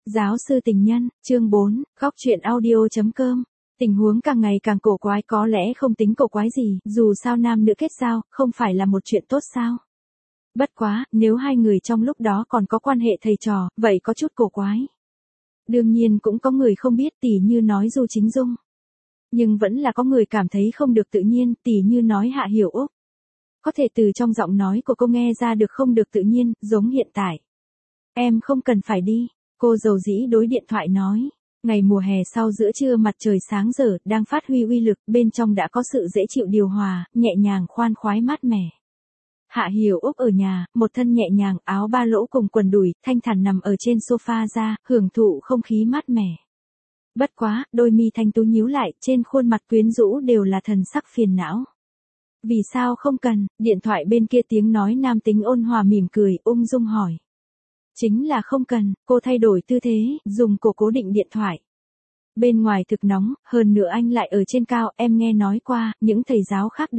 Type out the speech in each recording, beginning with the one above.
Giáo sư tình nhân, chương 4, góc chuyện audio.com. Tình huống càng ngày càng cổ quái, có lẽ không tính cổ quái gì, dù sao nam nữ kết giao, không phải là một chuyện tốt sao. Bất quá, nếu hai người trong lúc đó còn có quan hệ thầy trò, vậy có chút cổ quái. Đương nhiên cũng có người không biết, tỉ như nói Du Chính Dung. Nhưng vẫn là có người cảm thấy không được tự nhiên, tỉ như nói Hạ Hiểu Úc. Có thể từ trong giọng nói của cô nghe ra được không được tự nhiên, giống hiện tại. Em không cần phải đi, cô dầu dĩ đối điện thoại nói. Ngày mùa hè sau giữa trưa mặt trời sáng rỡ, đang phát huy uy lực, bên trong đã có sự dễ chịu điều hòa, nhẹ nhàng khoan khoái mát mẻ. Hạ Hiểu Úc ở nhà, một thân nhẹ nhàng, áo ba lỗ cùng quần đùi, thanh thản nằm ở trên sofa ra, hưởng thụ không khí mát mẻ. Bất quá, đôi mi thanh tú nhíu lại, trên khuôn mặt quyến rũ đều là thần sắc phiền não. Vì sao không cần, điện thoại bên kia tiếng nói nam tính ôn hòa mỉm cười, ung dung hỏi. Chính là không cần, cô thay đổi tư thế, dùng cổ cố định điện thoại. Bên ngoài thực nóng, hơn nữa anh lại ở trên cao, em nghe nói qua, những thầy giáo khác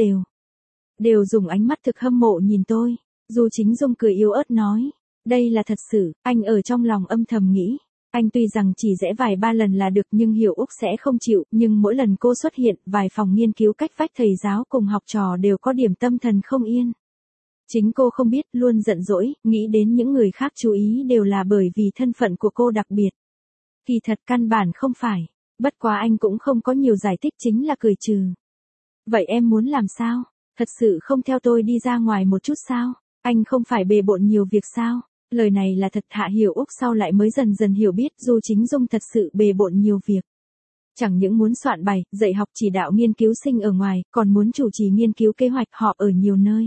đều dùng ánh mắt thực hâm mộ nhìn tôi. Du Chính Dung cười yếu ớt nói, đây là thật sự, anh ở trong lòng âm thầm nghĩ. Anh tuy rằng chỉ rẽ vài ba lần là được nhưng Hiểu Úc sẽ không chịu, nhưng mỗi lần cô xuất hiện, vài phòng nghiên cứu cách vách thầy giáo cùng học trò đều có điểm tâm thần không yên. Chính cô không biết, luôn giận dỗi, nghĩ đến những người khác chú ý đều là bởi vì thân phận của cô đặc biệt. Kỳ thật căn bản không phải, bất quá anh cũng không có nhiều giải thích, chính là cười trừ. Vậy em muốn làm sao? Thật sự không theo tôi đi ra ngoài một chút sao? Anh không phải bề bộn nhiều việc sao? Lời này là thật. Hạ Hiểu Úc sau lại mới dần dần hiểu biết Du Chính Dung thật sự bề bộn nhiều việc. Chẳng những muốn soạn bài, dạy học chỉ đạo nghiên cứu sinh ở ngoài, còn muốn chủ trì nghiên cứu kế hoạch họp ở nhiều nơi.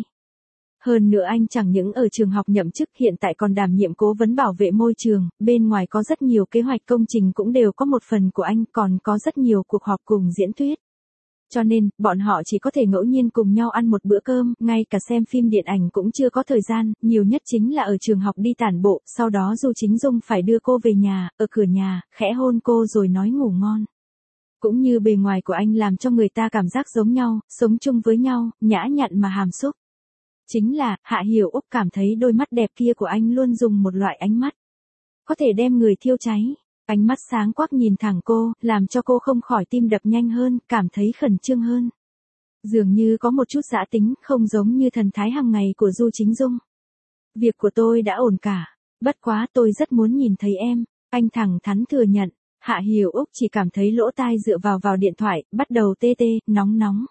Hơn nữa anh chẳng những ở trường học nhậm chức, hiện tại còn đảm nhiệm cố vấn bảo vệ môi trường, bên ngoài có rất nhiều kế hoạch công trình cũng đều có một phần của anh, còn có rất nhiều cuộc họp cùng diễn thuyết. Cho nên, bọn họ chỉ có thể ngẫu nhiên cùng nhau ăn một bữa cơm, ngay cả xem phim điện ảnh cũng chưa có thời gian, nhiều nhất chính là ở trường học đi tản bộ, sau đó Du Chính Dung phải đưa cô về nhà, ở cửa nhà, khẽ hôn cô rồi nói ngủ ngon. Cũng như bề ngoài của anh làm cho người ta cảm giác giống nhau, sống chung với nhau, nhã nhặn mà hàm xúc. Chính là, Hạ Hiểu Úc cảm thấy đôi mắt đẹp kia của anh luôn dùng một loại ánh mắt có thể đem người thiêu cháy. Ánh mắt sáng quắc nhìn thẳng cô, làm cho cô không khỏi tim đập nhanh hơn, cảm thấy khẩn trương hơn. Dường như có một chút dã tính, không giống như thần thái hàng ngày của Du Chính Dung. Việc của tôi đã ổn cả, bất quá tôi rất muốn nhìn thấy em, anh thẳng thắn thừa nhận. Hạ Hiểu Úc chỉ cảm thấy lỗ tai dựa vào điện thoại, bắt đầu tê tê, nóng nóng.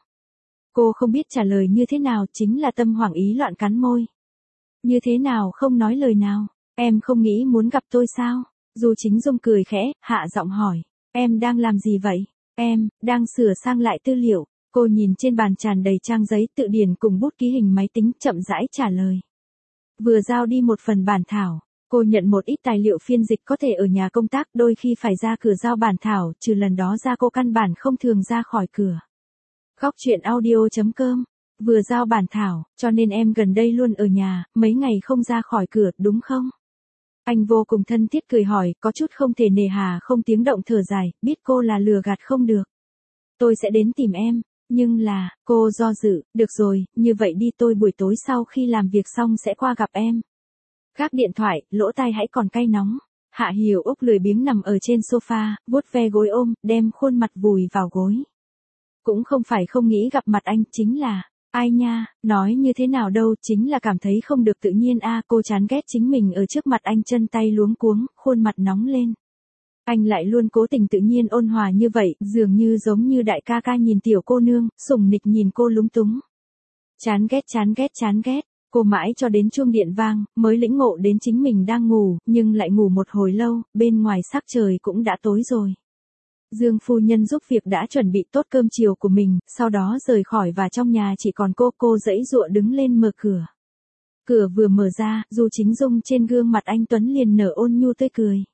Cô không biết trả lời như thế nào, chính là tâm hoảng ý loạn cắn môi. Như thế nào không nói lời nào, em không nghĩ muốn gặp tôi sao? Du Chính Dung cười khẽ, hạ giọng hỏi, em đang làm gì vậy? Em, đang sửa sang lại tư liệu. Cô nhìn trên bàn tràn đầy trang giấy, tự điển cùng bút ký hình máy tính, chậm rãi trả lời. Vừa giao đi một phần bản thảo, cô nhận một ít tài liệu phiên dịch có thể ở nhà công tác, đôi khi phải ra cửa giao bản thảo, trừ lần đó ra cô căn bản không thường ra khỏi cửa. Góc chuyện audio.com. Vừa giao bản thảo, cho nên em gần đây luôn ở nhà, mấy ngày không ra khỏi cửa, đúng không? Anh vô cùng thân thiết cười hỏi, có chút không thể nề hà, không tiếng động thở dài, biết cô là lừa gạt không được. Tôi sẽ đến tìm em, nhưng là, cô do dự, được rồi, như vậy đi, tôi buổi tối sau khi làm việc xong sẽ qua gặp em. Gác điện thoại, lỗ tai hãy còn cay nóng. Hạ Hiểu Úc lười biếng nằm ở trên sofa, vuốt ve gối ôm, đem khuôn mặt vùi vào gối. Cũng không phải không nghĩ gặp mặt anh, chính là, ai nha, nói như thế nào đâu, chính là cảm thấy không được tự nhiên a. Cô chán ghét chính mình ở trước mặt anh chân tay luống cuống, khuôn mặt nóng lên. Anh lại luôn cố tình tự nhiên ôn hòa như vậy, dường như giống như đại ca ca nhìn tiểu cô nương, sủng nịch nhìn cô lúng túng. Chán ghét, cô mãi cho đến chuông điện vang, mới lĩnh ngộ đến chính mình đang ngủ, nhưng lại ngủ một hồi lâu, bên ngoài sắc trời cũng đã tối rồi. Dương phu nhân giúp việc đã chuẩn bị tốt cơm chiều của mình, sau đó rời khỏi và trong nhà chỉ còn cô giãy giụa đứng lên mở cửa. Cửa vừa mở ra, Du Chính Dung trên gương mặt anh tuấn liền nở ôn nhu tươi cười.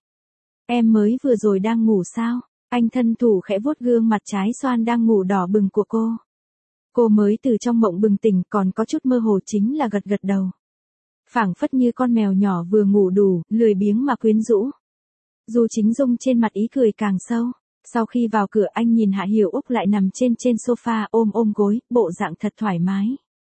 Em mới vừa rồi đang ngủ sao? Anh thân thủ khẽ vuốt gương mặt trái xoan đang ngủ đỏ bừng của cô. Cô mới từ trong mộng bừng tỉnh, còn có chút mơ hồ, chính là gật đầu. Phảng phất như con mèo nhỏ vừa ngủ đủ, lười biếng mà quyến rũ. Du Chính Dung trên mặt ý cười càng sâu. Sau khi vào cửa anh nhìn Hạ Hiểu Úc lại nằm trên sofa ôm gối, bộ dạng thật thoải mái.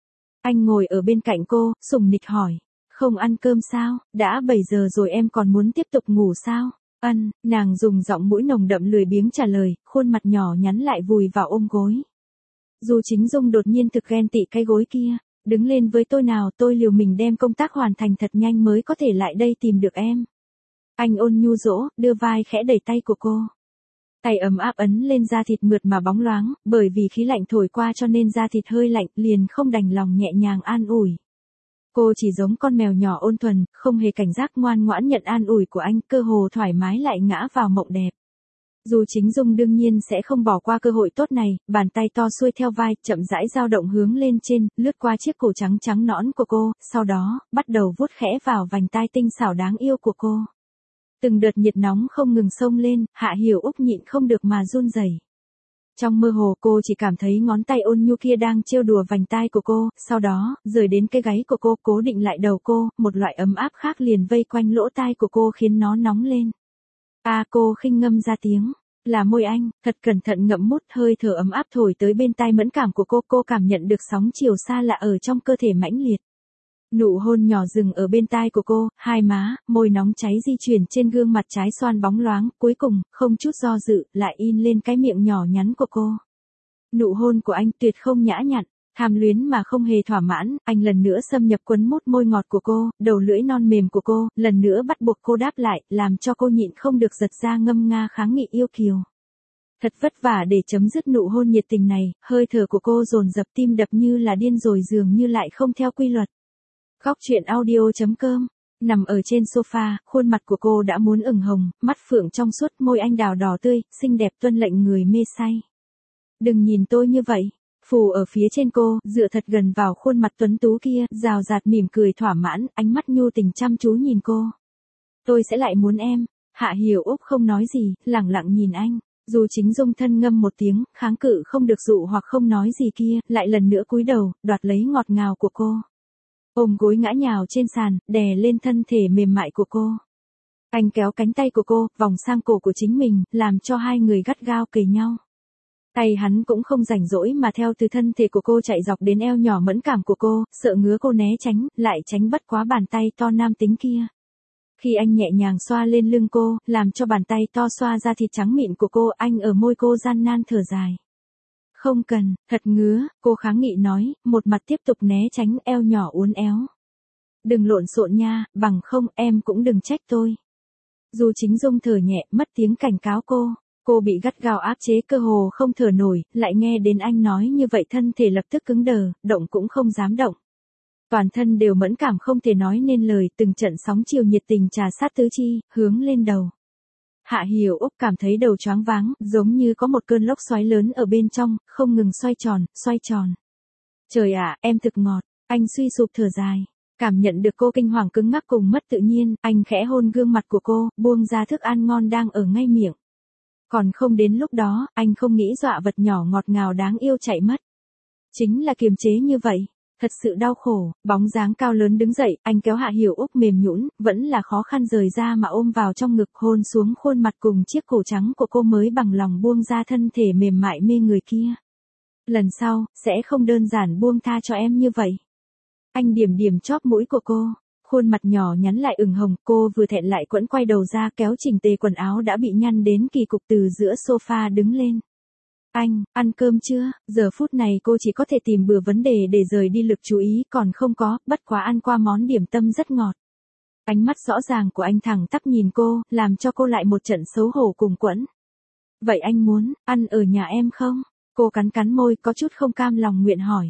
Anh ngồi ở bên cạnh cô, sủng nịch hỏi, không ăn cơm sao, đã 7 giờ rồi em còn muốn tiếp tục ngủ sao? Nàng dùng giọng mũi nồng đậm lười biếng trả lời, khuôn mặt nhỏ nhắn lại vùi vào ôm gối. Dù Chính Dung đột nhiên thực ghen tị cái gối kia, đứng lên với tôi nào, tôi liều mình đem công tác hoàn thành thật nhanh mới có thể lại đây tìm được em. Anh ôn nhu dỗ, đưa vai khẽ đẩy tay của cô. Tay ấm áp ấn lên da thịt mượt mà bóng loáng, bởi vì khí lạnh thổi qua cho nên da thịt hơi lạnh, liền không đành lòng nhẹ nhàng an ủi. Cô chỉ giống con mèo nhỏ ôn thuần, không hề cảnh giác ngoan ngoãn nhận an ủi của anh, cơ hồ thoải mái lại ngã vào mộng đẹp. Dù Chính Dung đương nhiên sẽ không bỏ qua cơ hội tốt này, bàn tay to xuôi theo vai, chậm rãi dao động hướng lên trên, lướt qua chiếc cổ trắng trắng nõn của cô, sau đó, bắt đầu vuốt khẽ vào vành tai tinh xảo đáng yêu của cô. Từng đợt nhiệt nóng không ngừng xông lên, Hạ Hiểu Úc nhịn không được mà run rẩy. Trong mơ hồ cô chỉ cảm thấy ngón tay ôn nhu kia đang trêu đùa vành tai của cô, sau đó, rời đến cái gáy của cô, cố định lại đầu cô, một loại ấm áp khác liền vây quanh lỗ tai của cô khiến nó nóng lên. Cô khinh ngâm ra tiếng, là môi anh, thật cẩn thận ngậm mút, hơi thở ấm áp thổi tới bên tai mẫn cảm của cô cảm nhận được sóng chiều xa lạ ở trong cơ thể mãnh liệt. Nụ hôn nhỏ dừng ở bên tai của cô, hai má, môi nóng cháy di chuyển trên gương mặt trái xoan bóng loáng, cuối cùng, không chút do dự, lại in lên cái miệng nhỏ nhắn của cô. Nụ hôn của anh tuyệt không nhã nhặn, tham luyến mà không hề thỏa mãn, anh lần nữa xâm nhập quấn mút môi ngọt của cô, đầu lưỡi non mềm của cô, lần nữa bắt buộc cô đáp lại, làm cho cô nhịn không được giật ra ngâm nga kháng nghị yêu kiều. Thật vất vả để chấm dứt nụ hôn nhiệt tình này, hơi thở của cô dồn dập, tim đập như là điên rồi dường như lại không theo quy luật. Góc truyện audio.com. Nằm ở trên sofa, khuôn mặt của cô đã muốn ửng hồng, mắt phượng trong suốt, môi anh đào đỏ tươi, xinh đẹp tuân lệnh người mê say. Đừng nhìn tôi như vậy. Phù ở phía trên cô, dựa thật gần vào khuôn mặt tuấn tú kia, rào rạt mỉm cười thỏa mãn, ánh mắt nhu tình chăm chú nhìn cô. Tôi sẽ lại muốn em. Hạ Hiểu Úc không nói gì, lẳng lặng nhìn anh. Dù Chính Dung thân ngâm một tiếng, kháng cự không được dụ hoặc không nói gì kia, lại lần nữa cúi đầu, đoạt lấy ngọt ngào của cô. Ôm gối ngã nhào trên sàn, đè lên thân thể mềm mại của cô. Anh kéo cánh tay của cô, vòng sang cổ của chính mình, làm cho hai người gắt gao kề nhau. Tay hắn cũng không rảnh rỗi mà theo từ thân thể của cô chạy dọc đến eo nhỏ mẫn cảm của cô, sợ ngứa cô né tránh, lại tránh bất quá bàn tay to nam tính kia. Khi anh nhẹ nhàng xoa lên lưng cô, làm cho bàn tay to xoa ra thịt trắng mịn của cô, anh ở môi cô gian nan thở dài. Không cần, thật ngứa, cô kháng nghị nói, một mặt tiếp tục né tránh, eo nhỏ uốn éo. Đừng lộn xộn nha, bằng không em cũng đừng trách tôi. Dù Chính Dung thở nhẹ, mất tiếng cảnh cáo cô bị gắt gao áp chế cơ hồ không thở nổi, lại nghe đến anh nói như vậy thân thể lập tức cứng đờ, động cũng không dám động. Toàn thân đều mẫn cảm không thể nói nên lời, từng trận sóng chiều nhiệt tình trà sát tứ chi, hướng lên đầu. Hạ Hiểu Úc cảm thấy đầu choáng váng, giống như có một cơn lốc xoáy lớn ở bên trong, không ngừng xoay tròn. Trời ạ, em thực ngọt, anh suy sụp thở dài. Cảm nhận được cô kinh hoàng cứng ngắc cùng mất tự nhiên, anh khẽ hôn gương mặt của cô, buông ra thức ăn ngon đang ở ngay miệng. Còn không đến lúc đó, anh không nghĩ dọa vật nhỏ ngọt ngào đáng yêu chạy mất. Chính là kiềm chế như vậy. Thật sự đau khổ, bóng dáng cao lớn đứng dậy, anh kéo Hạ Hiểu Úc mềm nhũn, vẫn là khó khăn rời ra mà ôm vào trong ngực, hôn xuống khuôn mặt cùng chiếc cổ trắng của cô mới bằng lòng buông ra thân thể mềm mại mê người kia. Lần sau, sẽ không đơn giản buông tha cho em như vậy. Anh điểm chóp mũi của cô, khuôn mặt nhỏ nhắn lại ửng hồng, cô vừa thẹn lại quẫn quay đầu ra kéo chỉnh tề quần áo đã bị nhăn đến kỳ cục từ giữa sofa đứng lên. Anh, ăn cơm chưa? Giờ phút này cô chỉ có thể tìm bừa vấn đề để rời đi lực chú ý, còn không có, bất quá ăn qua món điểm tâm rất ngọt. Ánh mắt rõ ràng của anh thẳng tắp nhìn cô, làm cho cô lại một trận xấu hổ cùng quẫn. Vậy anh muốn, ăn ở nhà em không? Cô cắn môi có chút không cam lòng nguyện hỏi.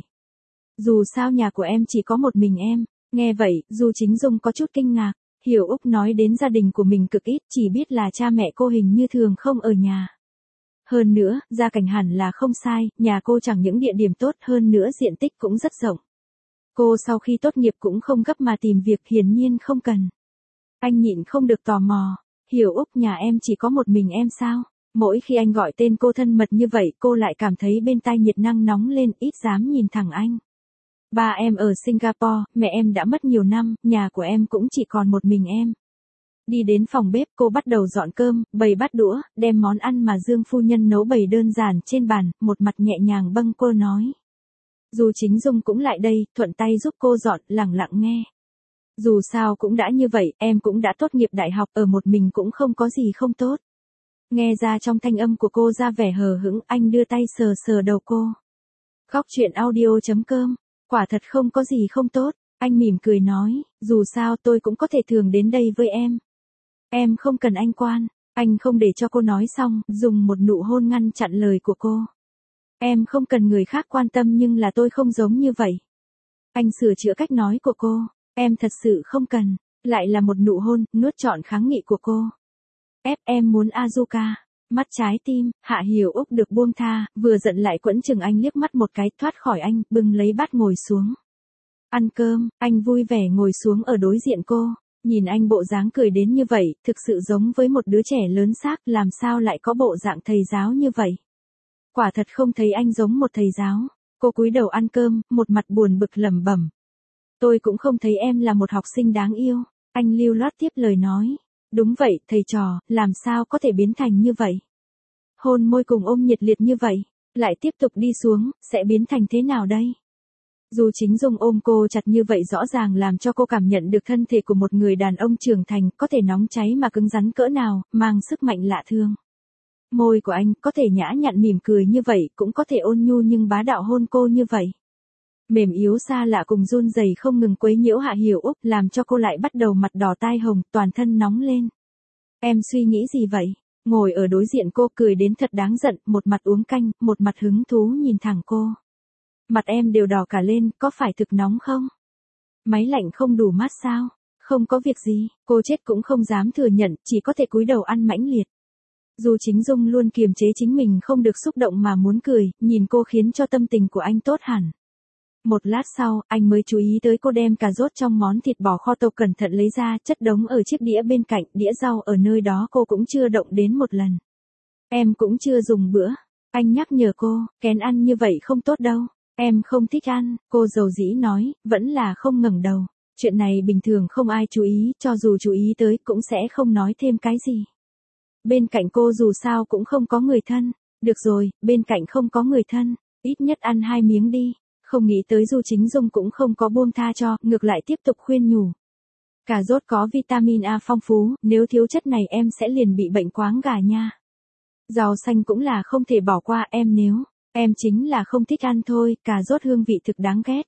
Dù sao nhà của em chỉ có một mình em. Nghe vậy, dù Chính Dung có chút kinh ngạc, Hiểu Úc nói đến gia đình của mình cực ít, chỉ biết là cha mẹ cô hình như thường không ở nhà. Hơn nữa, gia cảnh hẳn là không sai, nhà cô chẳng những địa điểm tốt, hơn nữa diện tích cũng rất rộng. Cô sau khi tốt nghiệp cũng không gấp mà tìm việc, hiển nhiên không cần. Anh nhịn không được tò mò, Hiểu Úc, nhà em chỉ có một mình em sao? Mỗi khi anh gọi tên cô thân mật như vậy, cô lại cảm thấy bên tai nhiệt năng nóng lên, ít dám nhìn thẳng anh. Ba em ở Singapore, mẹ em đã mất nhiều năm, nhà của em cũng chỉ còn một mình em. Đi đến phòng bếp, cô bắt đầu dọn cơm, bày bát đũa, đem món ăn mà Dương phu nhân nấu bày đơn giản trên bàn, một mặt nhẹ nhàng bâng cô nói. Dù Chính Dung cũng lại đây, thuận tay giúp cô dọn, lẳng lặng nghe. Dù sao cũng đã như vậy, em cũng đã tốt nghiệp đại học, ở một mình cũng không có gì không tốt. Nghe ra trong thanh âm của cô ra vẻ hờ hững, anh đưa tay sờ sờ đầu cô. Góc chuyện audio.com, quả thật không có gì không tốt, anh mỉm cười nói, dù sao tôi cũng có thể thường đến đây với em. Em không cần anh quan, anh không để cho cô nói xong, dùng một nụ hôn ngăn chặn lời của cô. Em không cần người khác quan tâm nhưng là tôi không giống như vậy. Anh sửa chữa cách nói của cô, em thật sự không cần, lại là một nụ hôn, nuốt trọn kháng nghị của cô. Em muốn Azuka. Mắt trái tim, Hạ Hiểu Úc được buông tha, vừa giận lại quẫn chừng anh liếc mắt một cái, thoát khỏi anh, bưng lấy bát ngồi xuống. Ăn cơm, anh vui vẻ ngồi xuống ở đối diện cô, nhìn anh bộ dáng cười đến như vậy, thực sự giống với một đứa trẻ lớn xác, làm sao lại có bộ dạng thầy giáo như vậy. Quả thật không thấy anh giống một thầy giáo. Cô cúi đầu ăn cơm, một mặt buồn bực lẩm bẩm. Tôi cũng không thấy em là một học sinh đáng yêu. Anh lưu loát tiếp lời nói. Đúng vậy, thầy trò, làm sao có thể biến thành như vậy? Hôn môi cùng ôm nhiệt liệt như vậy, lại tiếp tục đi xuống, sẽ biến thành thế nào đây? Dù Chính Dung ôm cô chặt như vậy rõ ràng làm cho cô cảm nhận được thân thể của một người đàn ông trưởng thành, có thể nóng cháy mà cứng rắn cỡ nào, mang sức mạnh lạ thường. Môi của anh có thể nhã nhặn mỉm cười như vậy, cũng có thể ôn nhu nhưng bá đạo hôn cô như vậy. Mềm yếu xa lạ cùng run rẩy không ngừng quấy nhiễu Hạ Hiểu Úc, làm cho cô lại bắt đầu mặt đỏ tai hồng, toàn thân nóng lên. Em suy nghĩ gì vậy? Ngồi ở đối diện cô cười đến thật đáng giận, một mặt uống canh, một mặt hứng thú nhìn thẳng cô. Mặt em đều đỏ cả lên, có phải thực nóng không? Máy lạnh không đủ mát sao? Không có việc gì, cô chết cũng không dám thừa nhận, chỉ có thể cúi đầu ăn mãnh liệt. Dù Chính Dung luôn kiềm chế chính mình không được xúc động mà muốn cười, nhìn cô khiến cho tâm tình của anh tốt hẳn. Một lát sau, anh mới chú ý tới cô đem cà rốt trong món thịt bò kho tàu cẩn thận lấy ra, chất đống ở chiếc đĩa bên cạnh, đĩa rau ở nơi đó cô cũng chưa động đến một lần. Em cũng chưa dùng bữa. Anh nhắc nhở cô, kén ăn như vậy không tốt đâu. Em không thích ăn, cô dầu dĩ nói, vẫn là không ngẩng đầu. Chuyện này bình thường không ai chú ý, cho dù chú ý tới cũng sẽ không nói thêm cái gì. Bên cạnh cô dù sao cũng không có người thân. Được rồi, bên cạnh không có người thân, ít nhất ăn 2 miếng đi. Không nghĩ tới Du Chính Dung cũng không có buông tha cho, ngược lại tiếp tục khuyên nhủ. Cà rốt có vitamin A phong phú, nếu thiếu chất này em sẽ liền bị bệnh quáng gà nha. Rau xanh cũng là không thể bỏ qua em chính là không thích ăn thôi, cà rốt hương vị thực đáng ghét.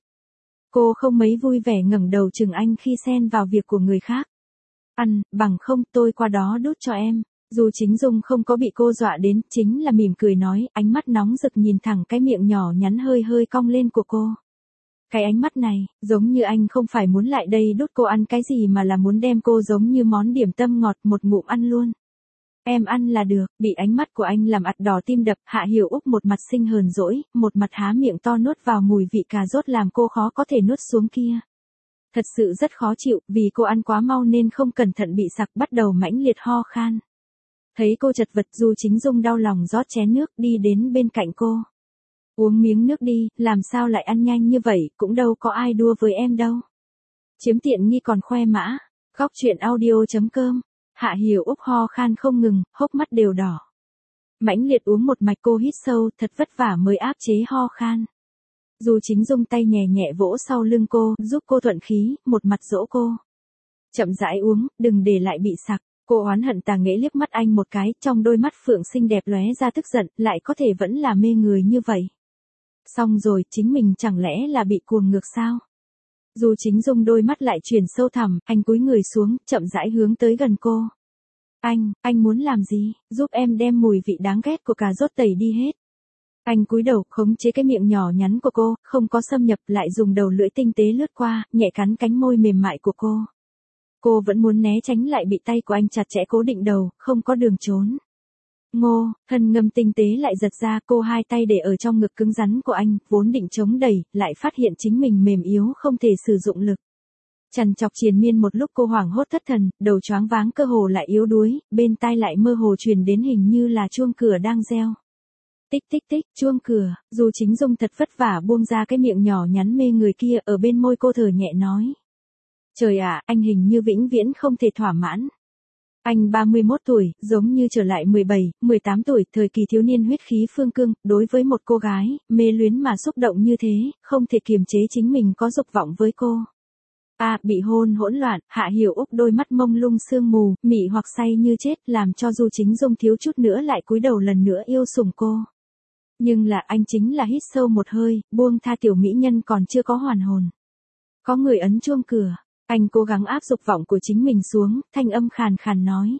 Cô không mấy vui vẻ ngẩng đầu chừng anh khi xen vào việc của người khác. Ăn, bằng không tôi qua đó đút cho em. Dù Chính Dung không có bị cô dọa đến, chính là mỉm cười nói, ánh mắt nóng rực nhìn thẳng cái miệng nhỏ nhắn hơi hơi cong lên của cô. Cái ánh mắt này, giống như anh không phải muốn lại đây đút cô ăn cái gì mà là muốn đem cô giống như món điểm tâm ngọt một ngụm ăn luôn. Em ăn là được, bị ánh mắt của anh làm ặt đỏ tim đập, Hạ Hiểu Úc một mặt xinh hờn dỗi, một mặt há miệng to nuốt vào mùi vị cà rốt làm cô khó có thể nuốt xuống kia. Thật sự rất khó chịu, vì cô ăn quá mau nên không cẩn thận bị sặc bắt đầu mãnh liệt ho khan. Thấy cô chật vật Du Chính Dung đau lòng rót chén nước đi đến bên cạnh cô. Uống miếng nước đi, làm sao lại ăn nhanh như vậy, cũng đâu có ai đua với em đâu. Chiếm tiện nghi còn khoe mã. Góc chuyện audio.com. Hạ Hiểu Úc ho khan không ngừng, hốc mắt đều đỏ. Mãnh liệt uống một mạch cô hít sâu, thật vất vả mới áp chế ho khan. Du Chính Dung tay nhẹ nhẹ vỗ sau lưng cô, giúp cô thuận khí, một mặt dỗ cô. Chậm rãi uống, đừng để lại bị sặc. Cô oán hận tà nghễ liếc mắt anh một cái, trong đôi mắt phượng xinh đẹp lóe ra tức giận, lại có thể vẫn là mê người như vậy. Xong rồi, chính mình chẳng lẽ là bị cuồng ngược sao? Dù Chính Dung đôi mắt lại chuyển sâu thẳm, anh cúi người xuống, chậm rãi hướng tới gần cô. Anh muốn làm gì? Giúp em đem mùi vị đáng ghét của cà rốt tẩy đi hết. Anh cúi đầu, khống chế cái miệng nhỏ nhắn của cô, không có xâm nhập, lại dùng đầu lưỡi tinh tế lướt qua, nhẹ cắn cánh môi mềm mại của cô. Cô vẫn muốn né tránh lại bị tay của anh chặt chẽ cố định đầu, không có đường trốn. Ngô, thân ngâm tinh tế lại giật ra, cô hai tay để ở trong ngực cứng rắn của anh, vốn định chống đẩy, lại phát hiện chính mình mềm yếu không thể sử dụng lực. Trằn trọc triền miên một lúc cô hoảng hốt thất thần, đầu choáng váng cơ hồ lại yếu đuối, bên tai lại mơ hồ truyền đến hình như là chuông cửa đang reo. Tích tích tích, chuông cửa, Dù Chính Dung thật vất vả buông ra cái miệng nhỏ nhắn mê người kia, ở bên môi cô thở nhẹ nói. Trời ạ, anh hình như vĩnh viễn không thể thỏa mãn. Anh 31 tuổi, giống như trở lại 17, 18 tuổi, thời kỳ thiếu niên huyết khí phương cương, đối với một cô gái, mê luyến mà xúc động như thế, không thể kiềm chế chính mình có dục vọng với cô. Bị hôn hỗn loạn, Hạ Hiểu Úc đôi mắt mông lung sương mù, mị hoặc say như chết, làm cho Du Chính Dung thiếu chút nữa lại cúi đầu lần nữa yêu sủng cô. Nhưng là anh chính là hít sâu một hơi, buông tha tiểu mỹ nhân còn chưa có hoàn hồn. Có người ấn chuông cửa, anh cố gắng áp dục vọng của chính mình xuống, thanh âm khàn khàn nói.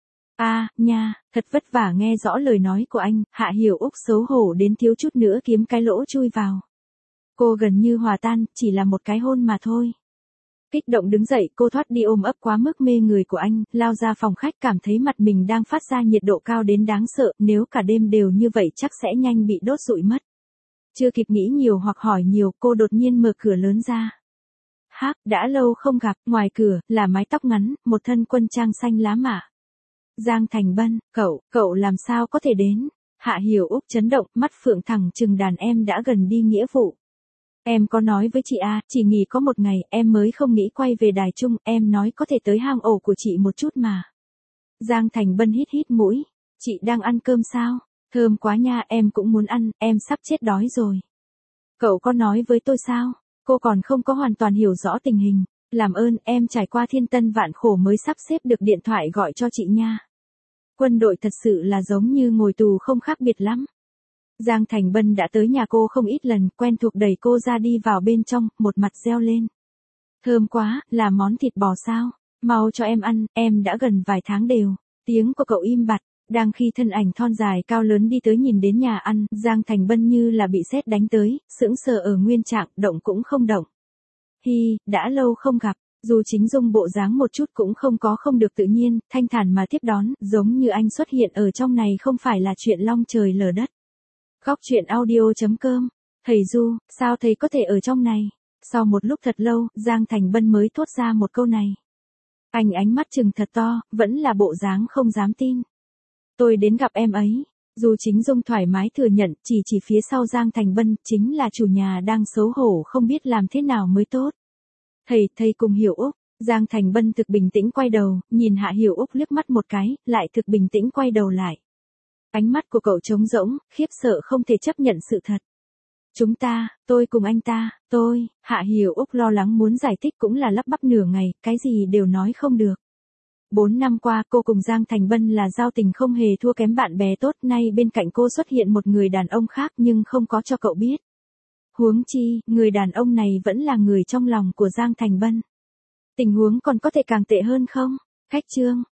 Nha, thật vất vả nghe rõ lời nói của anh, Hạ Hiểu Úc xấu hổ đến thiếu chút nữa kiếm cái lỗ chui vào. Cô gần như hòa tan, chỉ là một cái hôn mà thôi. Kích động đứng dậy, cô thoát đi ôm ấp quá mức mê người của anh, lao ra phòng khách cảm thấy mặt mình đang phát ra nhiệt độ cao đến đáng sợ, nếu cả đêm đều như vậy chắc sẽ nhanh bị đốt rụi mất. Chưa kịp nghĩ nhiều hoặc hỏi nhiều, cô đột nhiên mở cửa lớn ra. Đã lâu không gặp, ngoài cửa, là mái tóc ngắn, một thân quân trang xanh lá mạ. Giang Thành Bân, cậu làm sao có thể đến? Hạ Hiểu Úc chấn động, mắt phượng thẳng trừng đàn em đã gần đi nghĩa vụ. Em có nói với chị chỉ nghỉ có một ngày, em mới không nghĩ quay về Đài Trung, em nói có thể tới hang ổ của chị một chút mà. Giang Thành Bân hít mũi, chị đang ăn cơm sao? Thơm quá nha, em cũng muốn ăn, em sắp chết đói rồi. Cậu có nói với tôi sao? Cô còn không có hoàn toàn hiểu rõ tình hình. Làm ơn, em trải qua thiên tân vạn khổ mới sắp xếp được điện thoại gọi cho chị nha. Quân đội thật sự là giống như ngồi tù không khác biệt lắm. Giang Thành Bân đã tới nhà cô không ít lần, quen thuộc đẩy cô ra đi vào bên trong, một mặt reo lên. Thơm quá, là món thịt bò sao? Mau cho em ăn, em đã gần vài tháng đều. Tiếng của cậu im bặt, đang khi thân ảnh thon dài cao lớn đi tới nhìn đến nhà ăn, Giang Thành Bân như là bị sét đánh tới, sững sờ ở nguyên trạng, động cũng không động. Đã lâu không gặp, dù Chính Dung bộ dáng một chút cũng không được tự nhiên, thanh thản mà tiếp đón, giống như anh xuất hiện ở trong này không phải là chuyện long trời lở đất. Góc truyện audio.com, thầy Du, sao thầy có thể ở trong này? Sau một lúc thật lâu, Giang Thành Bân mới thốt ra một câu này. Anh ánh mắt trừng thật to, vẫn là bộ dáng không dám tin. Tôi đến gặp em ấy. Dù Chính Dung thoải mái thừa nhận, chỉ phía sau Giang Thành Bân, chính là chủ nhà đang xấu hổ không biết làm thế nào mới tốt. Thầy cùng Hiểu Úc. Giang Thành Bân thực bình tĩnh quay đầu, nhìn Hạ Hiểu Úc liếc mắt một cái, lại thực bình tĩnh quay đầu lại. Ánh mắt của cậu trống rỗng, khiếp sợ không thể chấp nhận sự thật. Tôi cùng anh ta, Hạ Hiểu Úc lo lắng muốn giải thích cũng là lắp bắp nửa ngày, cái gì đều nói không được. 4 năm qua cô cùng Giang Thành Bân là giao tình không hề thua kém bạn bè tốt, nay bên cạnh cô xuất hiện một người đàn ông khác nhưng không có cho cậu biết. Huống chi, người đàn ông này vẫn là người trong lòng của Giang Thành Bân. Tình huống còn có thể càng tệ hơn không? Khách trương,